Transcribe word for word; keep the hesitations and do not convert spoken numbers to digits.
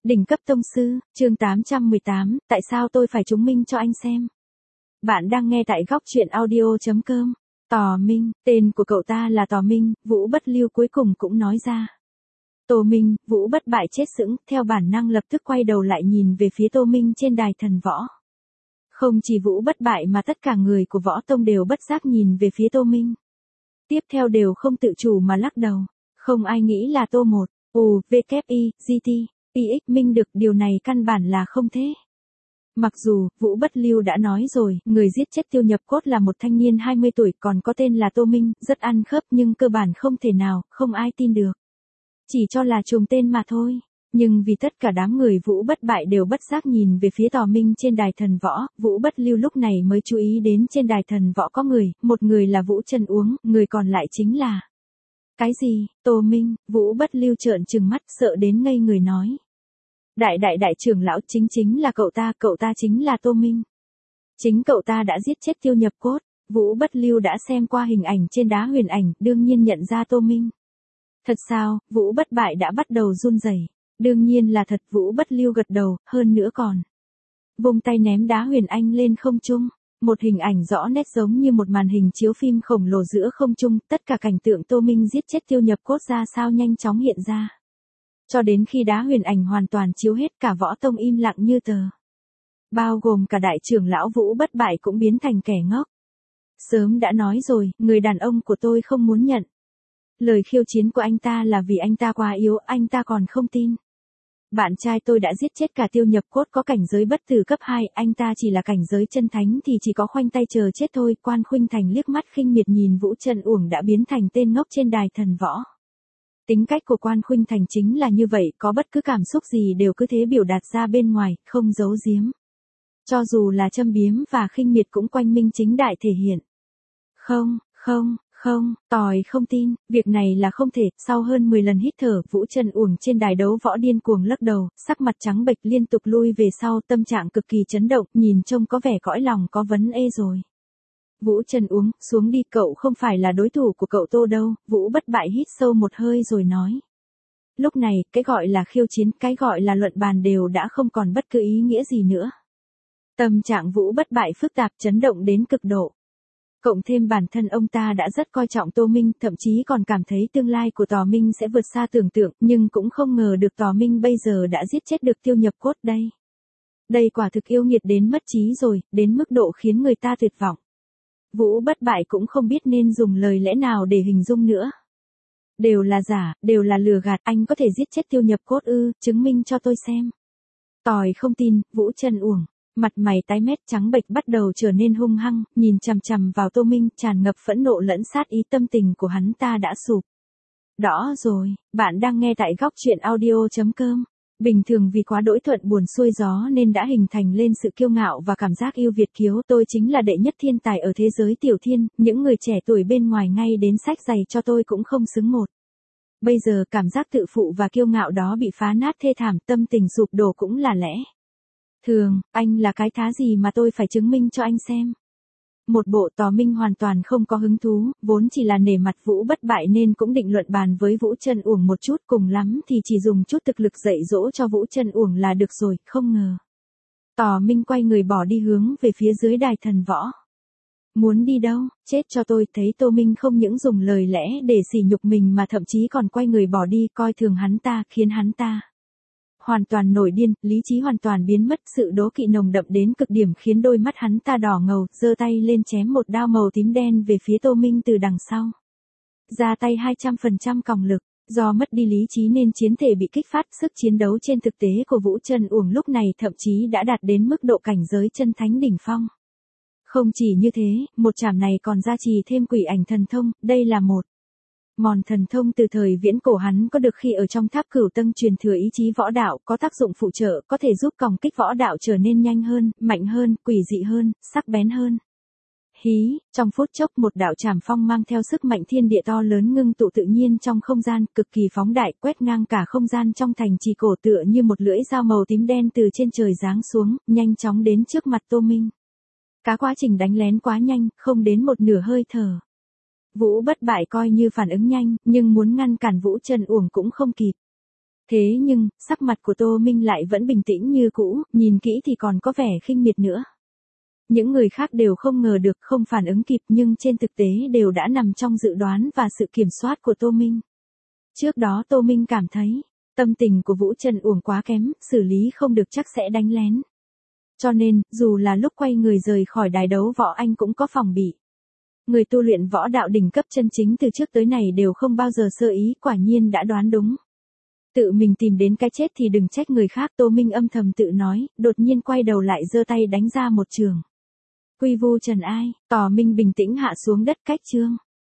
Đỉnh cấp tông sư, chương tám trăm mười tám, tại sao tôi phải chứng minh cho anh xem? Bạn đang nghe tại góc truyện audio chấm com. Tò Minh, tên của cậu ta là Tò Minh, Vũ Bất Lưu cuối cùng cũng nói ra. Tô Minh, Vũ Bất Bại chết sững, theo bản năng lập tức quay đầu lại nhìn về phía Tô Minh trên đài thần võ. Không chỉ Vũ Bất Bại mà tất cả người của võ tông đều bất giác nhìn về phía Tô Minh. Tiếp theo đều không tự chủ mà lắc đầu, không ai nghĩ là Tô một, U, W, I, G, T. i ích Minh được, điều này căn bản là không thế. Mặc dù, Vũ Bất Lưu đã nói rồi, người giết chết Tiêu Nhập Cốt là một thanh niên hai mươi tuổi còn có tên là Tô Minh, rất ăn khớp nhưng cơ bản không thể nào, không ai tin được. Chỉ cho là trùng tên mà thôi. Nhưng vì tất cả đám người Vũ Bất Bại đều bất giác nhìn về phía Tò Minh trên đài thần võ, Vũ Bất Lưu lúc này mới chú ý đến trên đài thần võ có người, một người là Vũ Trần Uống, người còn lại chính là... Cái gì? Tô Minh, Vũ Bất Lưu trợn trừng mắt sợ đến ngây người nói. Đại đại đại trưởng lão chính chính là cậu ta, cậu ta chính là Tô Minh. Chính cậu ta đã giết chết Tiêu Nhập Cốt. Vũ Bất Lưu đã xem qua hình ảnh trên đá huyền ảnh, đương nhiên nhận ra Tô Minh. Thật sao? Vũ Bất Bại đã bắt đầu run rẩy. Đương nhiên là thật, Vũ Bất Lưu gật đầu, hơn nữa còn. Vung tay ném đá huyền anh lên không trung. Một hình ảnh rõ nét giống như một màn hình chiếu phim khổng lồ giữa không trung, tất cả cảnh tượng Tô Minh giết chết Tiêu Nhập Cốt ra sao nhanh chóng hiện ra. Cho đến khi đá huyền ảnh hoàn toàn chiếu hết, cả võ tông im lặng như tờ. Bao gồm cả đại trưởng lão Vũ Bất Bại cũng biến thành kẻ ngốc. Sớm đã nói rồi, người đàn ông của tôi không muốn nhận. Lời khiêu chiến của anh ta là vì anh ta quá yếu, anh ta còn không tin. Bạn trai tôi đã giết chết cả Tiêu Nhập Cốt có cảnh giới bất tử cấp hai, anh ta chỉ là cảnh giới chân thánh thì chỉ có khoanh tay chờ chết thôi. Quan Khuynh Thành liếc mắt khinh miệt nhìn Vũ Trần Uổng đã biến thành tên ngốc trên đài thần võ. Tính cách của Quan Khuynh Thành chính là như vậy, có bất cứ cảm xúc gì đều cứ thế biểu đạt ra bên ngoài, không giấu giếm. Cho dù là châm biếm và khinh miệt cũng quanh minh chính đại thể hiện. Không, không, không, tỏi không tin, việc này là không thể. Sau hơn mười lần hít thở, Vũ Trần Uổng trên đài đấu võ điên cuồng lắc đầu, sắc mặt trắng bệch liên tục lui về sau, tâm trạng cực kỳ chấn động, nhìn trông có vẻ cõi lòng có vấn ê rồi. Vũ Trần Uống, xuống đi, cậu không phải là đối thủ của cậu Tô đâu. Vũ Bất Bại hít sâu một hơi rồi nói. Lúc này, cái gọi là khiêu chiến, cái gọi là luận bàn đều đã không còn bất cứ ý nghĩa gì nữa. Tâm trạng Vũ Bất Bại phức tạp, chấn động đến cực độ. Cộng thêm bản thân ông ta đã rất coi trọng Tô Minh, thậm chí còn cảm thấy tương lai của Tò Minh sẽ vượt xa tưởng tượng, nhưng cũng không ngờ được Tò Minh bây giờ đã giết chết được Tiêu Nhập Cốt đây. Đây quả thực yêu nghiệt đến mất trí rồi, đến mức độ khiến người ta tuyệt vọng. Vũ Bất Bại cũng không biết nên dùng lời lẽ nào để hình dung nữa. Đều là giả, đều là lừa gạt, anh có thể giết chết Tiêu Nhập Cốt ư, chứng minh cho tôi xem. Tỏi không tin, Vũ Trần Uổng, mặt mày tái mét trắng bệch bắt đầu trở nên hung hăng, nhìn chằm chằm vào Tô Minh, tràn ngập phẫn nộ lẫn sát ý, tâm tình của hắn ta đã sụp. Đó rồi, bạn đang nghe tại góc truyện audio chấm com. Bình thường vì quá đỗi thuận buồm xuôi gió nên đã hình thành lên sự kiêu ngạo và cảm giác yêu Việt kiếu. Tôi chính là đệ nhất thiên tài ở thế giới tiểu thiên, những người trẻ tuổi bên ngoài ngay đến sách giày cho tôi cũng không xứng một. Bây giờ cảm giác tự phụ và kiêu ngạo đó bị phá nát thê thảm, tâm tình sụp đổ cũng là lẽ thường. Anh là cái thá gì mà tôi phải chứng minh cho anh xem? Một bộ Tò Minh hoàn toàn không có hứng thú, vốn chỉ là nể mặt Vũ Bất Bại nên cũng định luận bàn với Vũ Trần Uổng một chút, cùng lắm thì chỉ dùng chút thực lực dạy dỗ cho Vũ Trần Uổng là được rồi, không ngờ. Tò Minh quay người bỏ đi hướng về phía dưới đài thần võ. Muốn đi đâu? Chết cho tôi. Thấy Tô Minh không những dùng lời lẽ để sỉ nhục mình mà thậm chí còn quay người bỏ đi, coi thường hắn ta, khiến hắn ta hoàn toàn nổi điên, lý trí hoàn toàn biến mất, sự đố kỵ nồng đậm đến cực điểm khiến đôi mắt hắn ta đỏ ngầu, giơ tay lên chém một đao màu tím đen về phía Tô Minh từ đằng sau. Ra tay hai trăm phần trăm còng lực, do mất đi lý trí nên chiến thể bị kích phát, sức chiến đấu trên thực tế của Vũ Trần Uổng lúc này thậm chí đã đạt đến mức độ cảnh giới chân thánh đỉnh phong. Không chỉ như thế, một chảm này còn gia trì thêm quỷ ảnh thần thông, đây là một món thần thông từ thời viễn cổ hắn có được khi ở trong tháp Cửu Tầng truyền thừa ý chí võ đạo, có tác dụng phụ trợ, có thể giúp còng kích võ đạo trở nên nhanh hơn, mạnh hơn, quỷ dị hơn, sắc bén hơn. Hí, trong phút chốc một đạo trảm phong mang theo sức mạnh thiên địa to lớn ngưng tụ tự nhiên trong không gian, cực kỳ phóng đại, quét ngang cả không gian trong thành trì cổ tựa như một lưỡi dao màu tím đen từ trên trời giáng xuống, nhanh chóng đến trước mặt Tô Minh. Cả quá trình đánh lén quá nhanh, không đến một nửa hơi thở. Vũ Bất Bại coi như phản ứng nhanh, nhưng muốn ngăn cản Vũ Trần Uổng cũng không kịp. Thế nhưng, sắc mặt của Tô Minh lại vẫn bình tĩnh như cũ, nhìn kỹ thì còn có vẻ khinh miệt nữa. Những người khác đều không ngờ được, không phản ứng kịp, nhưng trên thực tế đều đã nằm trong dự đoán và sự kiểm soát của Tô Minh. Trước đó Tô Minh cảm thấy, tâm tình của Vũ Trần Uổng quá kém, xử lý không được chắc sẽ đánh lén. Cho nên, dù là lúc quay người rời khỏi đài đấu võ anh cũng có phòng bị. Người tu luyện võ đạo đỉnh cấp chân chính từ trước tới này đều không bao giờ sơ ý, quả nhiên đã đoán đúng. Tự mình tìm đến cái chết thì đừng trách người khác, Tô Minh âm thầm tự nói, đột nhiên quay đầu lại giơ tay đánh ra một trường. Quy vu trần ai, Tò Minh bình tĩnh hạ xuống đất cách chương.